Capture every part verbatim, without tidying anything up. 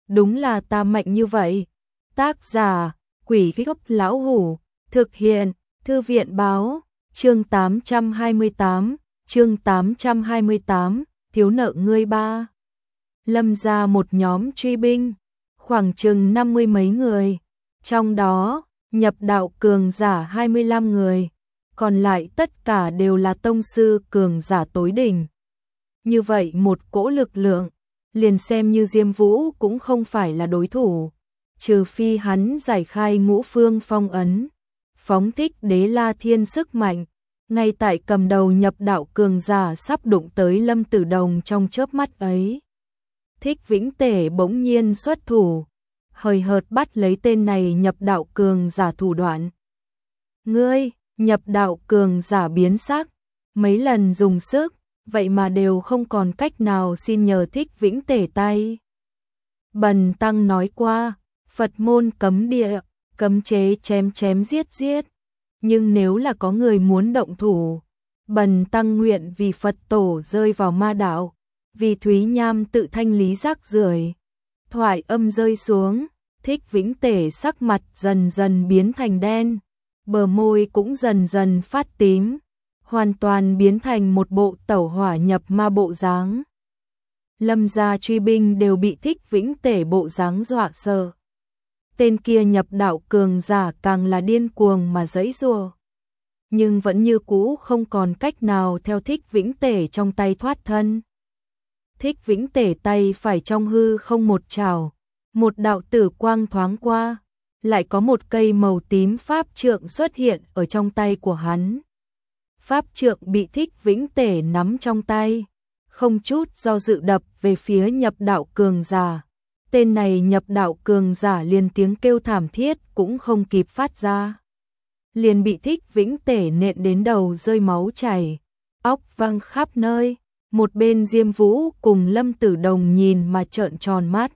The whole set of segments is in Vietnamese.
đúng là ta mạnh như vậy. Tác giả, Quỷ Gốc Lão Hủ, thực hiện, Thư viện Báo, chương tám trăm hai mươi tám, chương tám trăm hai mươi tám, thiếu nợ ngươi ba. Lâm ra một nhóm truy binh, khoảng chừng năm mươi mấy người, trong đó, nhập đạo cường giả hai mươi lăm người, còn lại tất cả đều là tông sư cường giả tối đỉnh. Như vậy một cỗ lực lượng, liền xem như Diêm Vũ cũng không phải là đối thủ, trừ phi hắn giải khai ngũ phương phong ấn, phóng thích đế la thiên sức mạnh, ngay tại cầm đầu nhập đạo cường giả sắp đụng tới Lâm Tử Đồng trong chớp mắt ấy. Thích Vĩnh Tể bỗng nhiên xuất thủ, hời hợt bắt lấy tên này nhập đạo cường giả thủ đoạn. Ngươi, nhập đạo cường giả biến sắc, mấy lần dùng sức, vậy mà đều không còn cách nào xin nhờ Thích Vĩnh Tể tay. Bần tăng nói qua, Phật môn cấm địa, cấm chế chém chém giết giết, nhưng nếu là có người muốn động thủ, bần tăng nguyện vì Phật tổ rơi vào ma đạo, vì Thúy Nham tự thanh lý rác rưởi. Thoại âm rơi xuống, Thích Vĩnh Tể sắc mặt dần dần biến thành đen, bờ môi cũng dần dần phát tím, hoàn toàn biến thành một bộ tẩu hỏa nhập ma bộ dáng. Lâm gia truy binh đều bị Thích Vĩnh Tể bộ dáng dọa sợ. Tên kia nhập đạo cường giả càng là điên cuồng mà giãy giụa, nhưng vẫn như cũ không còn cách nào theo Thích Vĩnh Tể trong tay thoát thân. Thích Vĩnh Tể tay phải trong hư không một trảo, một đạo tử quang thoáng qua, lại có một cây màu tím pháp trượng xuất hiện ở trong tay của hắn. Pháp trượng bị Thích Vĩnh Tể nắm trong tay, không chút do dự đập về phía nhập đạo cường giả. Tên này nhập đạo cường giả liền tiếng kêu thảm thiết cũng không kịp phát ra, liền bị Thích Vĩnh Tể nện đến đầu rơi máu chảy, óc văng khắp nơi. Một bên Diêm Vũ cùng Lâm Tử Đồng nhìn mà trợn tròn mắt.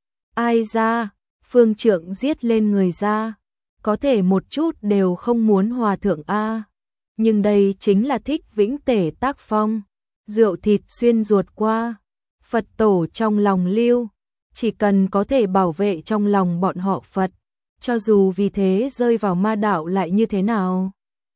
Ai ra, phương trượng giết lên người ra, có thể một chút đều không muốn hòa thượng a. Nhưng đây chính là Thích Vĩnh Tể tác phong, rượu thịt xuyên ruột qua, Phật tổ trong lòng lưu, chỉ cần có thể bảo vệ trong lòng bọn họ Phật, cho dù vì thế rơi vào ma đạo lại như thế nào.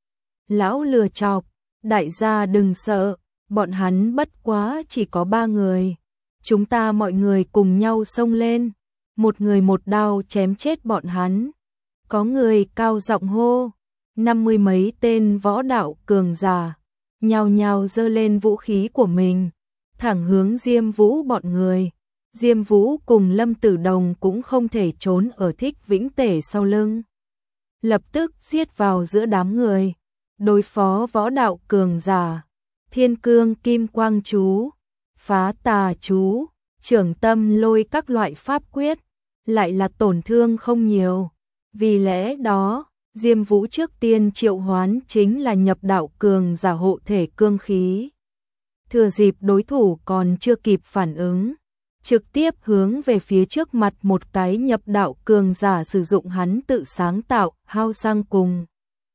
Lão lừa chọc, đại gia đừng sợ, bọn hắn bất quá chỉ có ba người, chúng ta mọi người cùng nhau xông lên, một người một đao chém chết bọn hắn. Có người cao giọng hô, năm mươi mấy tên võ đạo cường giả, nhao nhao giơ lên vũ khí của mình, thẳng hướng Diêm Vũ bọn người. Diêm Vũ cùng Lâm Tử Đồng cũng không thể trốn ở Thích Vĩnh Tể sau lưng, lập tức giết vào giữa đám người, đối phó võ đạo cường giả. Thiên cương kim quang chú, phá tà chú, trưởng tâm lôi các loại pháp quyết, lại là tổn thương không nhiều. Vì lẽ đó, Diêm Vũ trước tiên triệu hoán chính là nhập đạo cường giả hộ thể cương khí. Thừa dịp đối thủ còn chưa kịp phản ứng, trực tiếp hướng về phía trước mặt một cái nhập đạo cường giả sử dụng hắn tự sáng tạo hao sang cùng.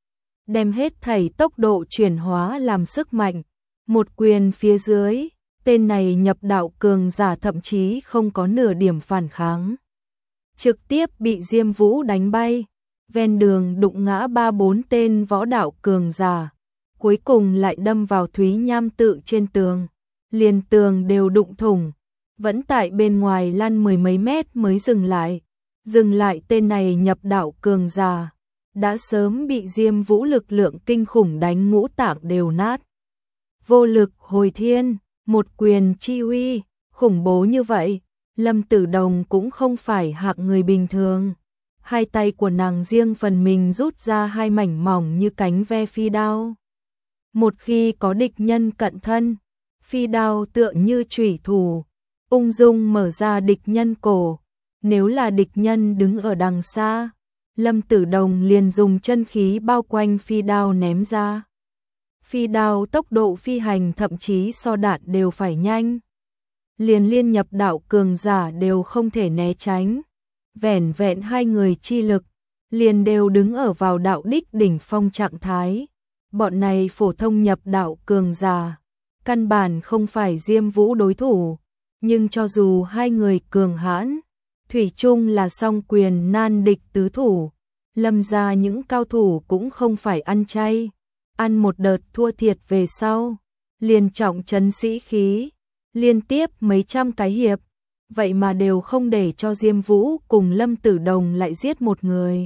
Đem hết thảy tốc độ chuyển hóa làm sức mạnh. Một quyền phía dưới, tên này nhập đạo cường giả thậm chí không có nửa điểm phản kháng, trực tiếp bị Diêm Vũ đánh bay, ven đường đụng ngã ba bốn tên võ đạo cường giả, cuối cùng lại đâm vào Thúy Nham tự trên tường, liền tường đều đụng thủng, vẫn tại bên ngoài lăn mười mấy mét mới dừng lại. Dừng lại tên này nhập đạo cường giả, đã sớm bị Diêm Vũ lực lượng kinh khủng đánh ngũ tạng đều nát. Vô lực hồi thiên, một quyền chi uy, khủng bố như vậy, Lâm Tử Đồng cũng không phải hạng người bình thường. Hai tay của nàng riêng phần mình rút ra hai mảnh mỏng như cánh ve phi đao. Một khi có địch nhân cận thân, phi đao tựa như chủy thủ, ung dung mở ra địch nhân cổ. Nếu là địch nhân đứng ở đằng xa, Lâm Tử Đồng liền dùng chân khí bao quanh phi đao ném ra. Phi đao tốc độ phi hành thậm chí so đạn đều phải nhanh. Liền liên nhập đạo cường giả đều không thể né tránh. Vẻn vẹn hai người chi lực, liền đều đứng ở vào đạo đích đỉnh phong trạng thái. Bọn này phổ thông nhập đạo cường giả, căn bản không phải Diêm Vũ đối thủ. Nhưng cho dù hai người cường hãn, thủy chung là song quyền nan địch tứ thủ. Lâm gia những cao thủ cũng không phải ăn chay, ăn một đợt thua thiệt về sau, liền trọng trấn sĩ khí, liên tiếp mấy trăm cái hiệp, vậy mà đều không để cho Diêm Vũ cùng Lâm Tử Đồng lại giết một người.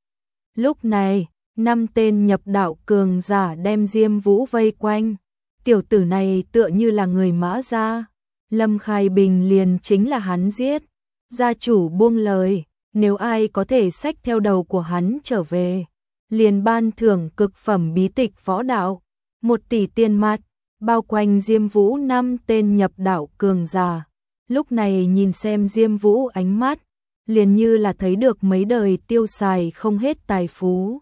Lúc này, năm tên nhập đạo cường giả đem Diêm Vũ vây quanh, tiểu tử này tựa như là người Mã gia, Lâm Khai Bình liền chính là hắn giết. Gia chủ buông lời, nếu ai có thể xách theo đầu của hắn trở về, liền ban thưởng cực phẩm bí tịch võ đạo, một tỷ tiền mặt, bao quanh Diêm Vũ năm tên nhập đạo cường giả. Lúc này nhìn xem Diêm Vũ ánh mắt, liền như là thấy được mấy đời tiêu xài không hết tài phú.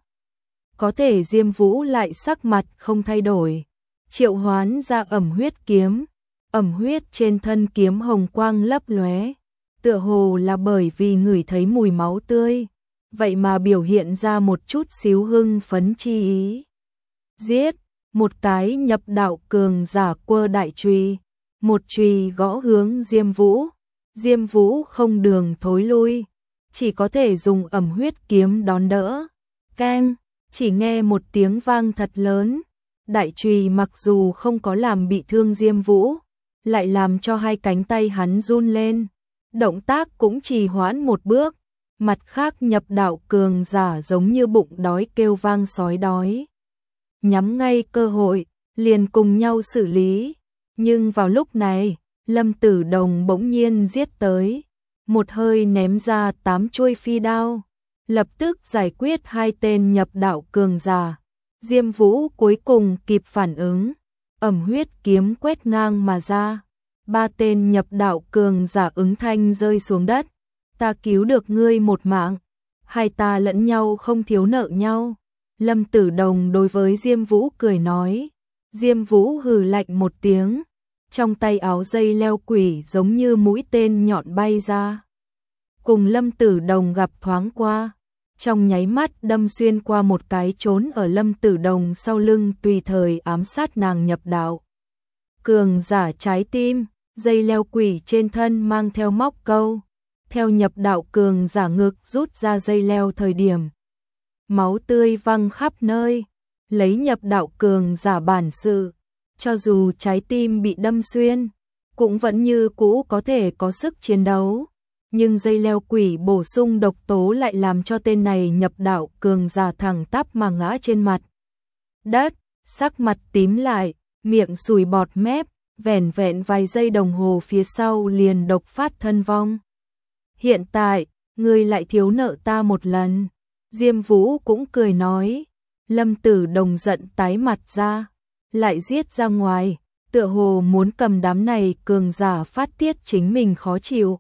Có thể Diêm Vũ lại sắc mặt không thay đổi, triệu hoán ra ẩm huyết kiếm, ẩm huyết trên thân kiếm hồng quang lấp lóe, tựa hồ là bởi vì ngửi thấy mùi máu tươi, vậy mà biểu hiện ra một chút xíu hưng phấn chi ý. Giết, một cái nhập đạo cường giả quơ đại chùy, một chùy gõ hướng Diêm Vũ. Diêm Vũ không đường thối lui, chỉ có thể dùng ẩm huyết kiếm đón đỡ. Keng, chỉ nghe một tiếng vang thật lớn, đại chùy mặc dù không có làm bị thương Diêm Vũ, lại làm cho hai cánh tay hắn run lên. Động tác cũng trì hoãn một bước, mặt khác nhập đạo cường giả giống như bụng đói kêu vang sói đói. Nhắm ngay cơ hội, liền cùng nhau xử lý. Nhưng vào lúc này, Lâm Tử Đồng bỗng nhiên giết tới, một hơi ném ra tám chuôi phi đao, lập tức giải quyết hai tên nhập đạo cường giả. Diêm Vũ cuối cùng kịp phản ứng, ẩm huyết kiếm quét ngang mà ra. Ba tên nhập đạo cường giả ứng thanh rơi xuống đất. Ta cứu được ngươi một mạng, hai ta lẫn nhau không thiếu nợ nhau. Lâm Tử Đồng đối với Diêm Vũ cười nói. Diêm Vũ hừ lạnh một tiếng, trong tay áo dây leo quỷ giống như mũi tên nhọn bay ra. Cùng Lâm Tử Đồng gặp thoáng qua, trong nháy mắt đâm xuyên qua một cái trốn ở Lâm Tử Đồng sau lưng tùy thời ám sát nàng nhập đạo cường giả trái tim. Dây leo quỷ trên thân mang theo móc câu, theo nhập đạo cường giả ngực rút ra dây leo thời điểm. Máu tươi văng khắp nơi, lấy nhập đạo cường giả bản sự, cho dù trái tim bị đâm xuyên, cũng vẫn như cũ có thể có sức chiến đấu. Nhưng dây leo quỷ bổ sung độc tố lại làm cho tên này nhập đạo cường giả thẳng tắp mà ngã trên mặt đất, sắc mặt tím lại, miệng sùi bọt mép. Vẻn vẹn vài giây đồng hồ phía sau liền độc phát thân vong. Hiện tại, ngươi lại thiếu nợ ta một lần. Diêm Vũ cũng cười nói. Lâm Tử Đồng giận tái mặt ra, lại giết ra ngoài, tựa hồ muốn cầm đám này cường giả phát tiết chính mình khó chịu.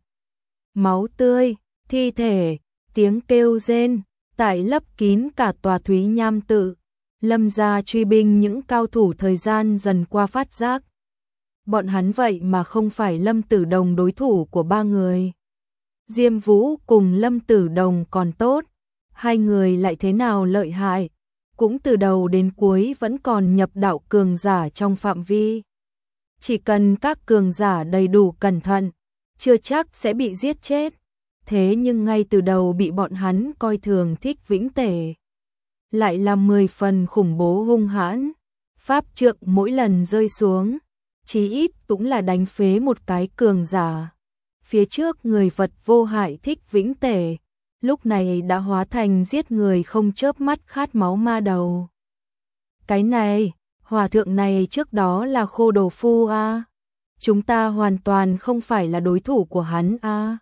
Máu tươi, thi thể, tiếng kêu rên, tại lấp kín cả tòa Thúy Nham tự. Lâm gia truy binh những cao thủ thời gian dần qua phát giác. Bọn hắn vậy mà không phải Lâm Tử Đồng đối thủ của ba người. Diêm Vũ cùng Lâm Tử Đồng còn tốt, hai người lại thế nào lợi hại, cũng từ đầu đến cuối vẫn còn nhập đạo cường giả trong phạm vi. Chỉ cần các cường giả đầy đủ cẩn thận, chưa chắc sẽ bị giết chết. Thế nhưng ngay từ đầu bị bọn hắn coi thường Thích Vĩnh Tể, lại là mười phần khủng bố hung hãn. Pháp trượng mỗi lần rơi xuống, chí ít cũng là đánh phế một cái cường giả. Phía trước người vật vô hại Thích Vĩnh Tể, lúc này đã hóa thành giết người không chớp mắt khát máu ma đầu. Cái này, hòa thượng này trước đó là Khô Đồ Phu a, chúng ta hoàn toàn không phải là đối thủ của hắn a.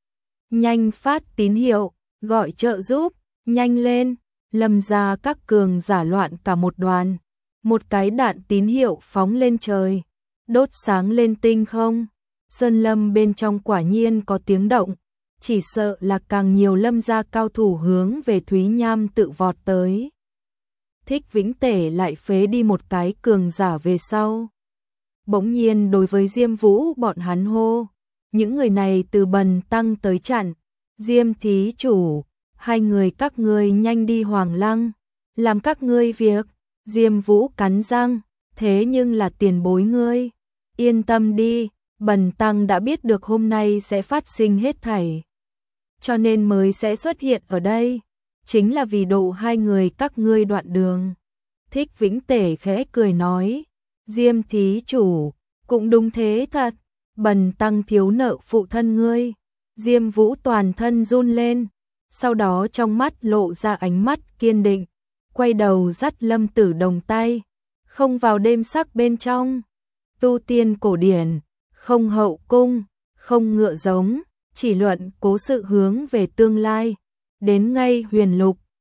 Nhanh phát tín hiệu, gọi trợ giúp, nhanh lên. Lâm gia các cường giả loạn cả một đoàn, một cái đạn tín hiệu phóng lên trời, đốt sáng lên tinh không. Sơn lâm bên trong quả nhiên có tiếng động, chỉ sợ là càng nhiều Lâm gia cao thủ hướng về Thúy Nham tự vọt tới. Thích Vĩnh Tể lại phế đi một cái cường giả về sau. Bỗng nhiên đối với Diêm Vũ bọn hắn hô, những người này từ Bần Tăng tới chặn. Diêm thí chủ, hai người các ngươi nhanh đi Hoàng Lăng, làm các ngươi việc. Diêm Vũ cắn răng, thế nhưng là tiền bối ngươi, yên tâm đi, Bần Tăng đã biết được hôm nay sẽ phát sinh hết thảy. cho nên mới sẽ xuất hiện ở đây, chính là vì độ hai người các ngươi đoạn đường. Thích Vĩnh Tể khẽ cười nói, Diêm thí chủ, cũng đúng thế thật, bần tăng thiếu nợ phụ thân ngươi. Diêm Vũ toàn thân run lên, sau đó trong mắt lộ ra ánh mắt kiên định, quay đầu dắt Lâm Tử Đồng tay, không vào đêm sắc bên trong. Tu tiên cổ điển, không hậu cung, không ngựa giống, chỉ luận cố sự hướng về tương lai. Đến ngay huyền lục,